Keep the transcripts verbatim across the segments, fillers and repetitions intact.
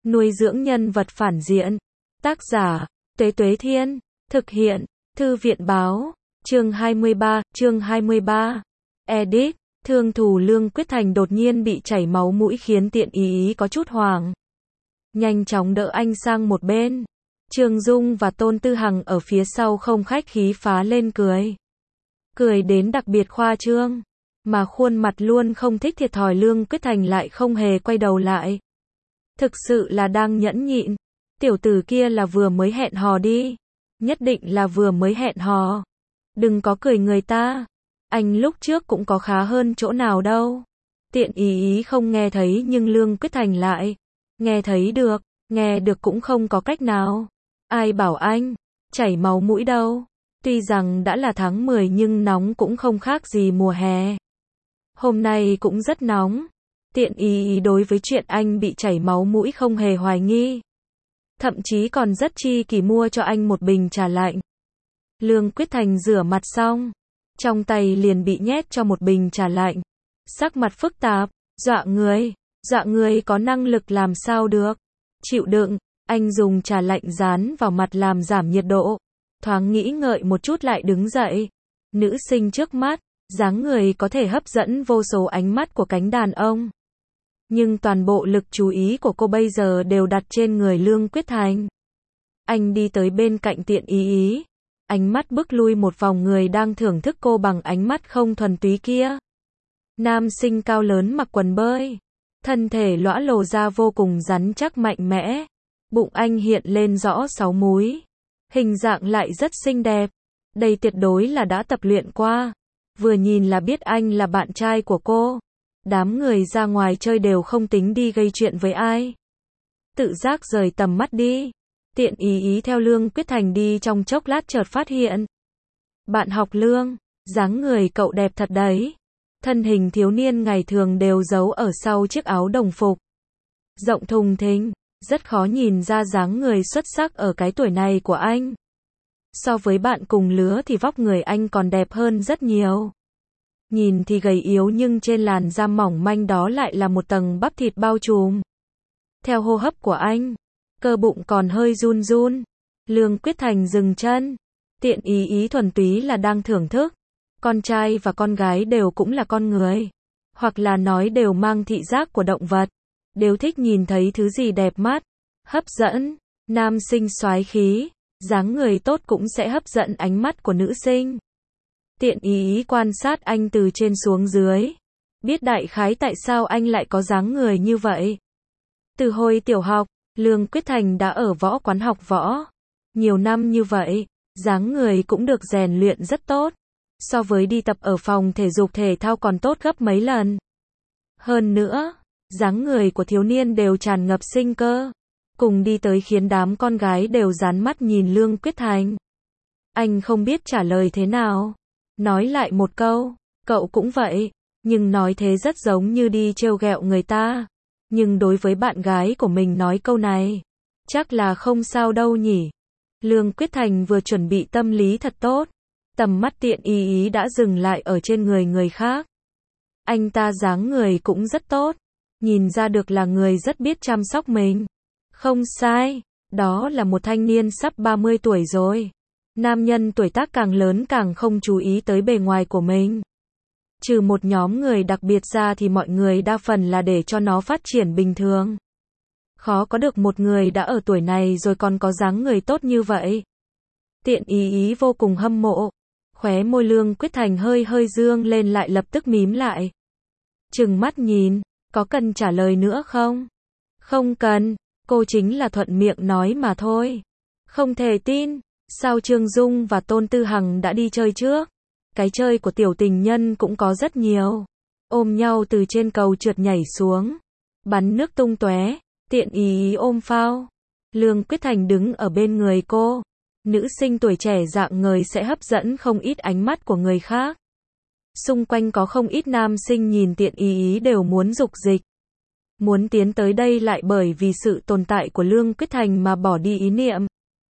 Nuôi dưỡng nhân vật phản diện. Tác giả, Tuế Tuế Thiên. Thực hiện, Thư viện Báo. Chương hai mươi ba, chương hai mươi ba. Edit, thương thủ Lương Quyết Thành đột nhiên bị chảy máu mũi khiến Tiện Ý Ý có chút hoảng. Nhanh chóng đỡ anh sang một bên. Trương Dung và Tôn Tư Hằng ở phía sau không khách khí phá lên cười. Cười đến đặc biệt khoa trương. Mà khuôn mặt luôn không thích thiệt thòi Lương Quyết Thành lại không hề quay đầu lại. Thực sự là đang nhẫn nhịn. Tiểu tử kia là vừa mới hẹn hò đi. Nhất định là vừa mới hẹn hò. Đừng có cười người ta. Anh lúc trước cũng có khá hơn chỗ nào đâu. Tiện Ý Ý không nghe thấy nhưng Lương Quyết Thành lại. Nghe thấy được, nghe được cũng không có cách nào. Ai bảo anh chảy máu mũi đâu. Tuy rằng đã là tháng mười nhưng nóng cũng không khác gì mùa hè. Hôm nay cũng rất nóng. Tiện Ý Ý đối với chuyện anh bị chảy máu mũi không hề hoài nghi. Thậm chí còn rất chi kỷ mua cho anh một bình trà lạnh. Lương Quyết Thành rửa mặt xong, trong tay liền bị nhét cho một bình trà lạnh. Sắc mặt phức tạp, dọa người, dọa người có năng lực làm sao được. Chịu đựng, anh dùng trà lạnh dán vào mặt làm giảm nhiệt độ. Thoáng nghĩ ngợi một chút lại đứng dậy. Nữ sinh trước mắt, dáng người có thể hấp dẫn vô số ánh mắt của cánh đàn ông. Nhưng toàn bộ lực chú ý của cô bây giờ đều đặt trên người Lương Quyết Thành. Anh đi tới bên cạnh Tiện Ý Ý. Ánh mắt bước lui một vòng người đang thưởng thức cô bằng ánh mắt không thuần túy kia. Nam sinh cao lớn mặc quần bơi. Thân thể lõa lồ ra vô cùng rắn chắc mạnh mẽ. Bụng anh hiện lên rõ sáu múi. Hình dạng lại rất xinh đẹp. Đây tuyệt đối là đã tập luyện qua. Vừa nhìn là biết anh là bạn trai của cô. Đám người ra ngoài chơi đều không tính đi gây chuyện với ai. Tự giác rời tầm mắt đi. Tiện Ý Ý theo Lương Quyết Thành đi trong chốc lát chợt phát hiện. Bạn học Lương, dáng người cậu đẹp thật đấy. Thân hình thiếu niên ngày thường đều giấu ở sau chiếc áo đồng phục. Rộng thùng thình, rất khó nhìn ra dáng người xuất sắc ở cái tuổi này của anh. So với bạn cùng lứa thì vóc người anh còn đẹp hơn rất nhiều. Nhìn thì gầy yếu nhưng trên làn da mỏng manh đó lại là một tầng bắp thịt bao trùm. Theo hô hấp của anh, cơ bụng còn hơi run run. Lương Quyết Thành dừng chân. Tiện Ý Ý thuần túy là đang thưởng thức. Con trai và con gái đều cũng là con người. Hoặc là nói đều mang thị giác của động vật. Đều thích nhìn thấy thứ gì đẹp mắt, hấp dẫn. Nam sinh soái khí, dáng người tốt cũng sẽ hấp dẫn ánh mắt của nữ sinh. Tiện Ý Ý quan sát anh từ trên xuống dưới. Biết đại khái tại sao anh lại có dáng người như vậy. Từ hồi tiểu học, Lương Quyết Thành đã ở võ quán học võ. Nhiều năm như vậy, dáng người cũng được rèn luyện rất tốt. So với đi tập ở phòng thể dục thể thao còn tốt gấp mấy lần. Hơn nữa, dáng người của thiếu niên đều tràn ngập sinh cơ. Cùng đi tới khiến đám con gái đều dán mắt nhìn Lương Quyết Thành. Anh không biết trả lời thế nào. Nói lại một câu, cậu cũng vậy. Nhưng nói thế rất giống như đi trêu ghẹo người ta. Nhưng đối với bạn gái của mình nói câu này, chắc là không sao đâu nhỉ. Lương Quyết Thành vừa chuẩn bị tâm lý thật tốt. Tầm mắt Tiện Ý Ý đã dừng lại ở trên người người khác. Anh ta dáng người cũng rất tốt. Nhìn ra được là người rất biết chăm sóc mình. Không sai, đó là một thanh niên sắp ba mươi tuổi rồi. Nam nhân tuổi tác càng lớn càng không chú ý tới bề ngoài của mình. Trừ một nhóm người đặc biệt ra thì mọi người đa phần là để cho nó phát triển bình thường. Khó có được một người đã ở tuổi này rồi còn có dáng người tốt như vậy. Tiện Ý Ý vô cùng hâm mộ. Khóe môi Lương Quyết Thành hơi hơi dương lên lại lập tức mím lại. Trừng mắt nhìn, có cần trả lời nữa không? Không cần, cô chính là thuận miệng nói mà thôi. Không thể tin, sao Trương Dung và Tôn Tư Hằng đã đi chơi trước? Cái chơi của tiểu tình nhân cũng có rất nhiều. Ôm nhau từ trên cầu trượt nhảy xuống. Bắn nước tung tóe. Tiện Ý Ý ôm phao. Lương Quyết Thành đứng ở bên người cô. Nữ sinh tuổi trẻ dạng người sẽ hấp dẫn không ít ánh mắt của người khác. Xung quanh có không ít nam sinh nhìn Tiện Ý Ý đều muốn dục dịch. Muốn tiến tới đây lại bởi vì sự tồn tại của Lương Quyết Thành mà bỏ đi ý niệm.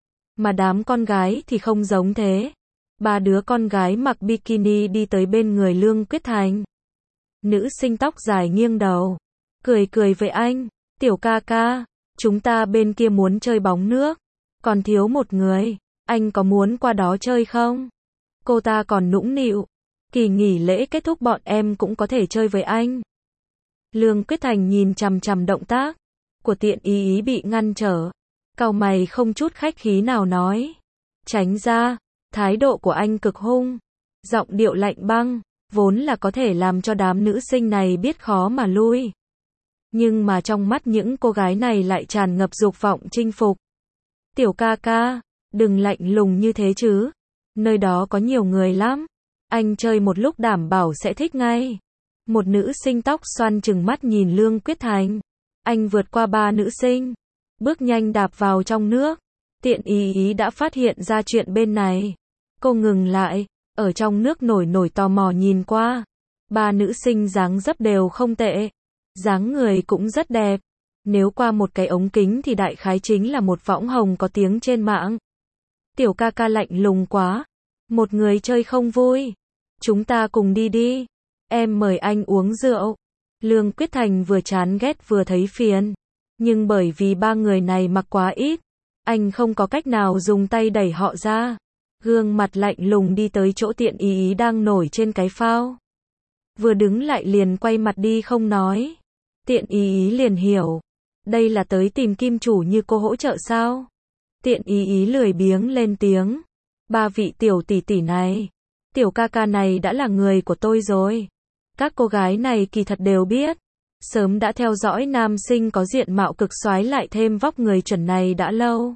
Mà đám con gái thì không giống thế. Ba đứa con gái mặc bikini đi tới bên người Lương Quyết Thành. Nữ sinh tóc dài nghiêng đầu. Cười cười với anh. Tiểu ca ca, Chúng ta bên kia muốn chơi bóng nước. Còn thiếu một người. Anh có muốn qua đó chơi không? Cô ta còn nũng nịu. Kỳ nghỉ lễ kết thúc bọn em cũng có thể chơi với anh. Lương Quyết Thành nhìn chằm chằm động tác của Tiện Ý Ý bị ngăn trở. Cau mày không chút khách khí nào nói. Tránh ra. Thái độ của anh cực hung. Giọng điệu lạnh băng. Vốn là có thể làm cho đám nữ sinh này biết khó mà lui. Nhưng mà trong mắt những cô gái này lại tràn ngập dục vọng chinh phục. Tiểu ca ca, đừng lạnh lùng như thế chứ. Nơi đó có nhiều người lắm. Anh chơi một lúc đảm bảo sẽ thích ngay. Một nữ sinh tóc xoăn trừng mắt nhìn Lương Quyết Thành. Anh vượt qua ba nữ sinh. Bước nhanh đạp vào trong nước. Tiện Ý Ý đã phát hiện ra chuyện bên này. Cô ngừng lại. Ở trong nước nổi nổi tò mò nhìn qua. Ba nữ sinh dáng dấp đều không tệ. Dáng người cũng rất đẹp. Nếu qua một cái ống kính thì đại khái chính là một võng hồng có tiếng trên mạng. Tiểu ca ca lạnh lùng quá. Một người chơi không vui. Chúng ta cùng đi đi. Em mời anh uống rượu. Lương Quyết Thành vừa chán ghét vừa thấy phiền. Nhưng bởi vì ba người này mặc quá ít. Anh không có cách nào dùng tay đẩy họ ra. Gương mặt lạnh lùng đi tới chỗ Tiện Ý Ý đang nổi trên cái phao. Vừa đứng lại liền quay mặt đi không nói. Tiện Ý Ý liền hiểu. Đây là tới tìm kim chủ như cô hỗ trợ sao? Tiện Ý Ý lười biếng lên tiếng. Ba vị tiểu tỷ tỷ này. Tiểu ca ca này đã là người của tôi rồi. Các cô gái này kỳ thật đều biết. Sớm đã theo dõi nam sinh có diện mạo cực soái lại thêm vóc người chuẩn này đã lâu.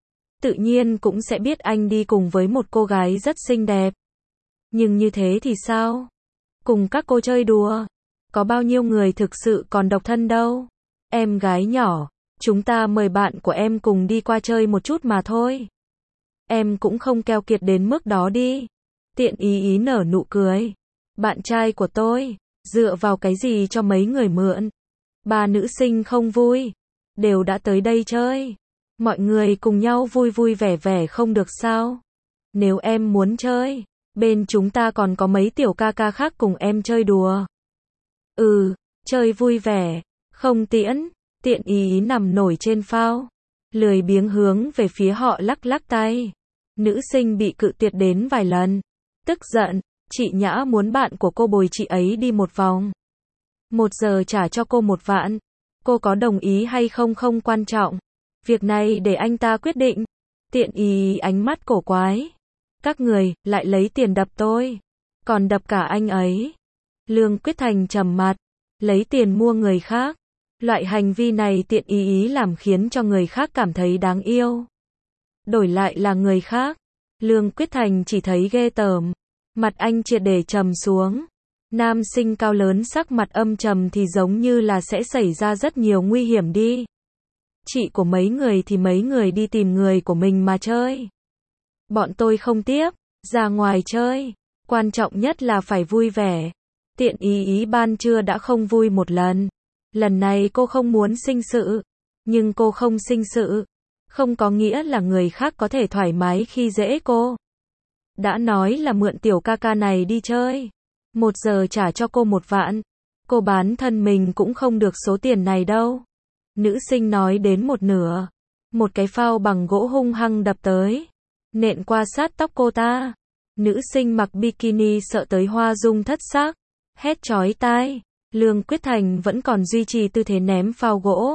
Tự nhiên cũng sẽ biết anh đi cùng với một cô gái rất xinh đẹp. Nhưng như thế thì sao? Cùng các cô chơi đùa. Có bao nhiêu người thực sự còn độc thân đâu. Em gái nhỏ, chúng ta mời bạn của em cùng đi qua chơi một chút mà thôi. Em cũng không keo kiệt đến mức đó đi. Tiện Ý Ý nở nụ cười. Bạn trai của tôi, dựa vào cái gì cho mấy người mượn? Ba nữ sinh không vui. Đều đã tới đây chơi. Mọi người cùng nhau vui vui vẻ vẻ không được sao? Nếu em muốn chơi, bên chúng ta còn có mấy tiểu ca ca khác cùng em chơi đùa. Ừ, chơi vui vẻ, không tiễn. Tiện Ý Ý nằm nổi trên phao. Lười biếng hướng về phía họ lắc lắc tay. Nữ sinh bị cự tuyệt đến vài lần. Tức giận, chị Nhã muốn bạn của cô bồi chị ấy đi một vòng. Một giờ trả cho cô một vạn. Cô có đồng ý hay không không quan trọng. Việc này để anh ta quyết định. Tiện Ý Ý ánh mắt cổ quái. Các người, lại lấy tiền đập tôi. Còn đập cả anh ấy. Lương Quyết Thành trầm mặt. Lấy tiền mua người khác. Loại hành vi này Tiện Ý Ý làm khiến cho người khác cảm thấy đáng yêu. Đổi lại là người khác. Lương Quyết Thành chỉ thấy ghê tởm. Mặt anh triệt để trầm xuống. Nam sinh cao lớn sắc mặt âm trầm thì giống như là sẽ xảy ra rất nhiều nguy hiểm đi. Chị của mấy người thì mấy người đi tìm người của mình mà chơi. Bọn tôi không tiếp, ra ngoài chơi. Quan trọng nhất là phải vui vẻ. Tiện Ý Ý ban trưa đã không vui một lần. Lần này cô không muốn sinh sự. Nhưng cô không sinh sự. Không có nghĩa là người khác có thể thoải mái khi dễ cô. Đã nói là mượn tiểu ca ca này đi chơi. Một giờ trả cho cô một vạn. Cô bán thân mình cũng không được số tiền này đâu. Nữ sinh nói đến một nửa. Một cái phao bằng gỗ hung hăng đập tới. Nện qua sát tóc cô ta. Nữ sinh mặc bikini sợ tới hoa dung thất sắc. Hét chói tai. Lương Quyết Thành vẫn còn duy trì tư thế ném phao gỗ.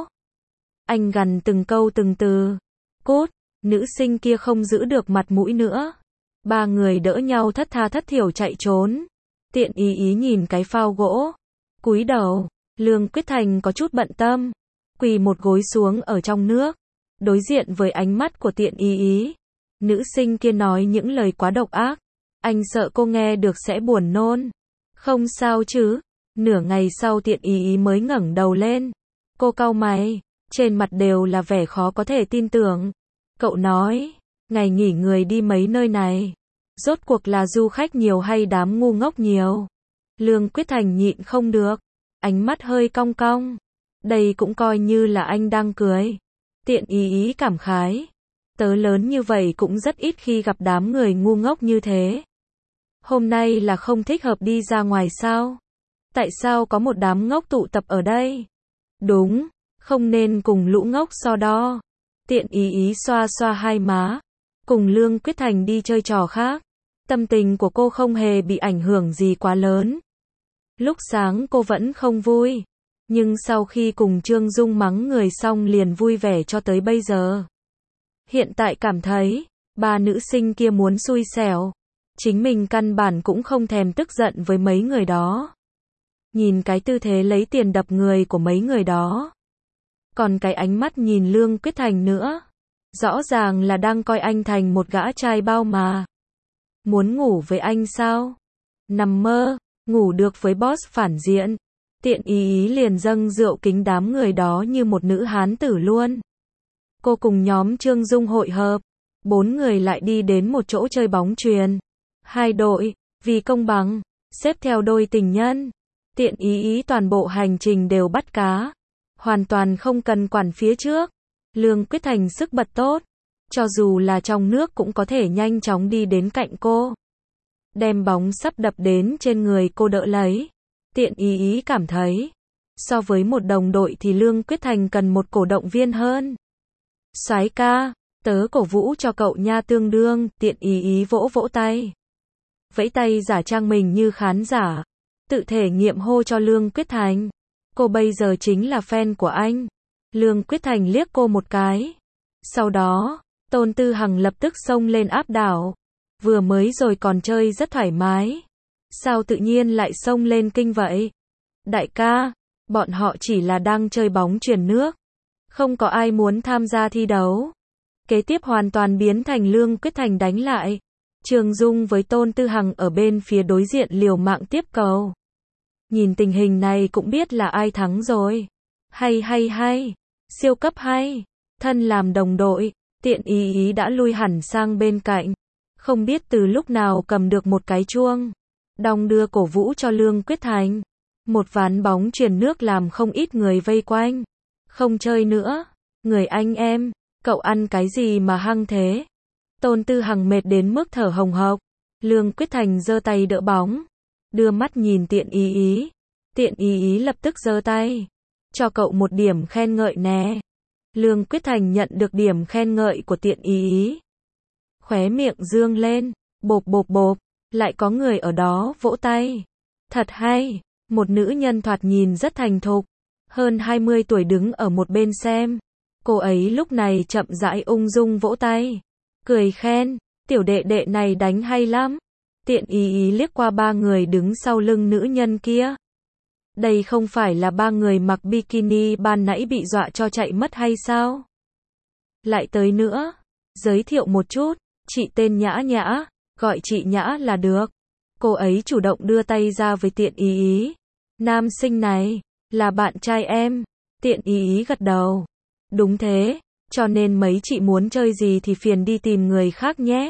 Anh gằn từng câu từng từ. Cút. Nữ sinh kia không giữ được mặt mũi nữa. Ba người đỡ nhau thất tha thất thiểu chạy trốn. Tiện Ý Ý nhìn cái phao gỗ. Cúi đầu. Lương Quyết Thành có chút bận tâm. Quỳ một gối xuống ở trong nước. Đối diện với ánh mắt của Tiện Ý Ý. Nữ sinh kia nói những lời quá độc ác. Anh sợ cô nghe được sẽ buồn nôn. Không sao chứ. Nửa ngày sau Tiện Ý Ý mới ngẩng đầu lên. Cô cau mày. Trên mặt đều là vẻ khó có thể tin tưởng. Cậu nói. Ngày nghỉ người đi mấy nơi này. Rốt cuộc là du khách nhiều hay đám ngu ngốc nhiều. Lương Quyết Thành nhịn không được. Ánh mắt hơi cong cong. Đây cũng coi như là anh đang cười. Tiện Ý Ý cảm khái. Tớ lớn như vậy cũng rất ít khi gặp đám người ngu ngốc như thế. Hôm nay là không thích hợp đi ra ngoài sao? Tại sao có một đám ngốc tụ tập ở đây? Đúng, Không nên cùng lũ ngốc so đo. Tiện ý ý xoa xoa hai má. Cùng Lương Quyết Thành đi chơi trò khác. Tâm tình của cô không hề bị ảnh hưởng gì quá lớn. Lúc sáng cô vẫn không vui. Nhưng sau khi cùng Trương Dung mắng người xong liền vui vẻ cho tới bây giờ. Hiện tại cảm thấy, ba nữ sinh kia muốn xui xẻo. Chính mình căn bản cũng không thèm tức giận với mấy người đó. Nhìn cái tư thế lấy tiền đập người của mấy người đó. Còn cái ánh mắt nhìn Lương Quyết Thành nữa. Rõ ràng là đang coi anh thành một gã trai bao mà. Muốn ngủ với anh sao? Nằm mơ, ngủ được với boss phản diện. Tiện ý ý liền dâng rượu kính đám người đó như một nữ hán tử luôn. Cô cùng nhóm Trương Dung hội hợp. Bốn người lại đi đến một chỗ chơi bóng chuyền. Hai đội, vì công bằng, xếp theo đôi tình nhân. Tiện ý ý toàn bộ hành trình đều bắt cá. Hoàn toàn không cần quản phía trước. Lương Quyết Thành sức bật tốt. Cho dù là trong nước cũng có thể nhanh chóng đi đến cạnh cô. Đem bóng sắp đập đến trên người cô đỡ lấy. Tiện ý ý cảm thấy. So với một đồng đội thì Lương Quyết Thành cần một cổ động viên hơn. Soái ca, tớ cổ vũ cho cậu nha tương đương. Tiện ý ý vỗ vỗ tay. Vẫy tay giả trang mình như khán giả. Tự thể nghiệm hô cho Lương Quyết Thành. Cô bây giờ chính là fan của anh. Lương Quyết Thành liếc cô một cái. Sau đó, Tôn Tư Hằng lập tức xông lên áp đảo. Vừa mới rồi còn chơi rất thoải mái. Sao tự nhiên lại xông lên kinh vậy? Đại ca, bọn họ chỉ là đang chơi bóng chuyền nước. Không có ai muốn tham gia thi đấu. Kế tiếp hoàn toàn biến thành Lương Quyết Thành đánh lại. Trương Dung với Tôn Tư Hằng ở bên phía đối diện liều mạng tiếp cầu. Nhìn tình hình này cũng biết là ai thắng rồi. Hay hay hay. Siêu cấp hay. Thân làm đồng đội. Tiện ý ý đã lui hẳn sang bên cạnh. Không biết từ lúc nào cầm được một cái chuông. Đong đưa cổ vũ cho Lương Quyết Thành. Một ván bóng chuyền nước làm không ít người vây quanh. Không chơi nữa. Người anh em, cậu ăn cái gì mà hăng thế? Tôn Tư Hằng mệt đến mức thở hồng hộc. Lương Quyết Thành giơ tay đỡ bóng. Đưa mắt nhìn tiện ý ý. Tiện ý ý lập tức giơ tay. Cho cậu một điểm khen ngợi nè. Lương Quyết Thành nhận được điểm khen ngợi của tiện ý ý. Khóe miệng dương lên. Bộp bộp bộp. Lại có người ở đó vỗ tay. Thật hay. Một nữ nhân thoạt nhìn rất thành thục. Hơn hai mươi tuổi đứng ở một bên xem. Cô ấy lúc này chậm rãi ung dung vỗ tay. Cười khen. Tiểu đệ đệ này đánh hay lắm. Tiện ý ý liếc qua ba người đứng sau lưng nữ nhân kia. Đây không phải là ba người mặc bikini ban nãy bị dọa cho chạy mất hay sao? Lại tới nữa. Giới thiệu một chút. Chị tên Nhã Nhã. Gọi chị Nhã là được. Cô ấy chủ động đưa tay ra với tiện ý ý. Nam sinh này, là bạn trai em. Tiện ý ý gật đầu. Đúng thế, cho nên mấy chị muốn chơi gì thì phiền đi tìm người khác nhé.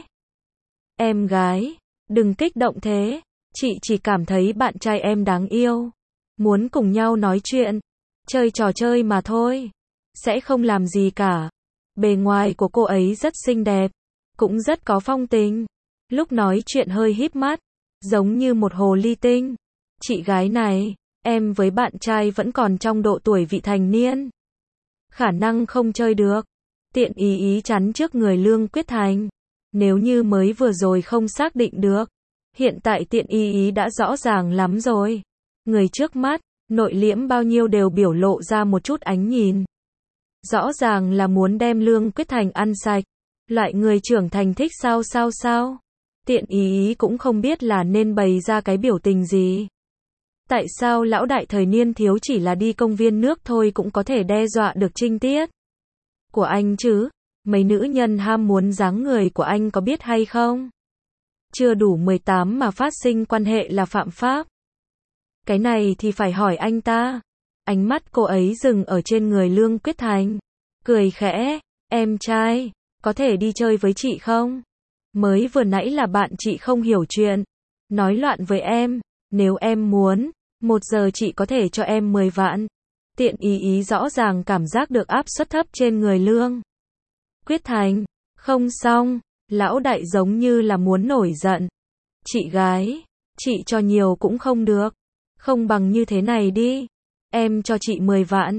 Em gái, đừng kích động thế. Chị chỉ cảm thấy bạn trai em đáng yêu. Muốn cùng nhau nói chuyện. Chơi trò chơi mà thôi. Sẽ không làm gì cả. Bề ngoài của cô ấy rất xinh đẹp. Cũng rất có phong tình. Lúc nói chuyện hơi híp mắt. Giống như một hồ ly tinh. Chị gái này, em với bạn trai vẫn còn trong độ tuổi vị thành niên. Khả năng không chơi được. Tiện ý ý chắn trước người Lương Quyết Thành. Nếu như mới vừa rồi không xác định được. Hiện tại tiện ý ý đã rõ ràng lắm rồi. Người trước mắt, nội liễm bao nhiêu đều biểu lộ ra một chút ánh nhìn. Rõ ràng là muốn đem Lương Quyết Thành ăn sạch. Loại người trưởng thành thích sao sao sao. Tiện ý ý cũng không biết là nên bày ra cái biểu tình gì. Tại sao lão đại thời niên thiếu chỉ là đi công viên nước thôi cũng có thể đe dọa được trinh tiết của anh chứ? Mấy nữ nhân ham muốn dáng người của anh có biết hay không? Chưa đủ mười tám mà phát sinh quan hệ là phạm pháp. Cái này thì phải hỏi anh ta. Ánh mắt cô ấy dừng ở trên người Lương Quyết Thành. Cười khẽ. Em trai, có thể đi chơi với chị không? Mới vừa nãy là bạn chị không hiểu chuyện. Nói loạn với em. Nếu em muốn, một giờ chị có thể cho em mười vạn. Tiện ý ý rõ ràng cảm giác được áp suất thấp trên người Lương Quyết Thành. Không xong, lão đại giống như là muốn nổi giận. Chị gái, chị cho nhiều cũng không được. Không bằng như thế này đi. Em cho chị mười vạn.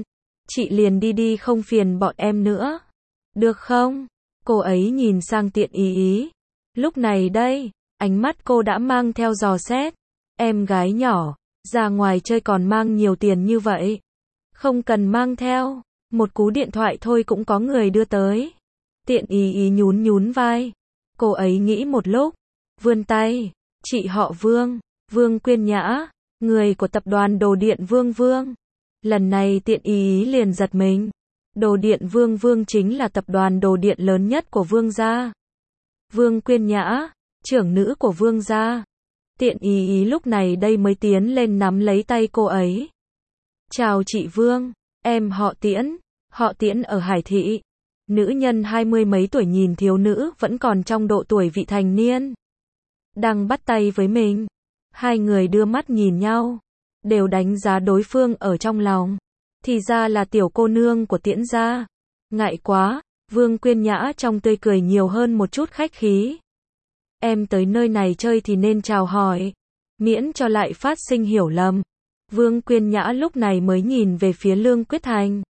chị liền đi đi không phiền bọn em nữa. Được không? Cô ấy nhìn sang Tiện Ý Ý. Lúc này đây, ánh mắt cô đã mang theo dò xét. Em gái nhỏ, ra ngoài chơi còn mang nhiều tiền như vậy. Không cần mang theo, một cú điện thoại thôi cũng có người đưa tới. Tiện Ý Ý nhún nhún vai. Cô ấy nghĩ một lúc, vươn tay. Chị họ Vương, Vương Quyên Nhã, người của tập đoàn Đồ Điện Vương Vương. Lần này Tiện Ý Ý liền giật mình. Đồ Điện Vương Vương chính là tập đoàn đồ điện lớn nhất của Vương gia. Vương Quyên Nhã, trưởng nữ của Vương gia. Tiện Ý Ý lúc này đây mới tiến lên nắm lấy tay cô ấy. Chào chị Vương, em họ Tiễn, họ Tiễn ở Hải Thị. Nữ nhân hai mươi mấy tuổi nhìn thiếu nữ vẫn còn trong độ tuổi vị thành niên. Đang bắt tay với mình. Hai người đưa mắt nhìn nhau, đều đánh giá đối phương ở trong lòng. Thì ra là tiểu cô nương của Tiễn gia. Ngại quá, Vương Quyên Nhã trong tươi cười nhiều hơn một chút khách khí. Em tới nơi này chơi thì nên chào hỏi, miễn cho lại phát sinh hiểu lầm. Vương Quyên Nhã lúc này mới nhìn về phía Lương Quyết Thành.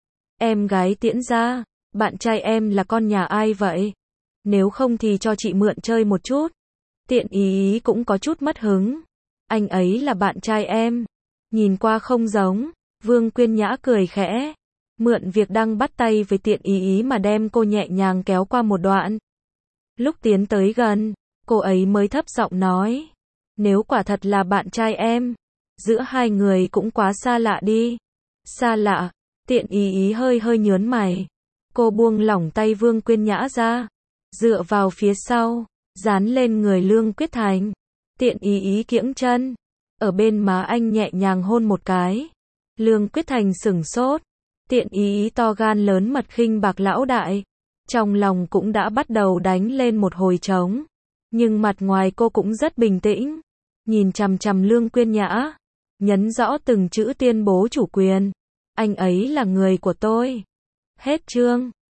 Em gái Tiễn gia, bạn trai em là con nhà ai vậy? Nếu không thì cho chị mượn chơi một chút. Tiện Ý Ý cũng có chút mất hứng. Anh ấy là bạn trai em. Nhìn qua không giống. Vương Quyên Nhã cười khẽ. Mượn việc đang bắt tay với Tiện Ý Ý mà đem cô nhẹ nhàng kéo qua một đoạn. Lúc tiến tới gần, cô ấy mới thấp giọng nói. Nếu quả thật là bạn trai em, giữa hai người cũng quá xa lạ đi. Xa lạ, Tiện Ý Ý hơi hơi nhớn mày. Cô buông lỏng tay Vương Quyên Nhã ra, dựa vào phía sau, dán lên người Lương Quyết Thành. Tiện Ý Ý kiễng chân, ở bên má anh nhẹ nhàng hôn một cái. Lương Quyết Thành sửng sốt. Tiện Ý Ý to gan lớn mật khinh bạc lão đại. Trong lòng cũng đã bắt đầu đánh lên một hồi trống. Nhưng mặt ngoài cô cũng rất bình tĩnh. Nhìn chằm chằm Lương Quyên Nhã. Nhấn rõ từng chữ tuyên bố chủ quyền. Anh ấy là người của tôi. Hết chương.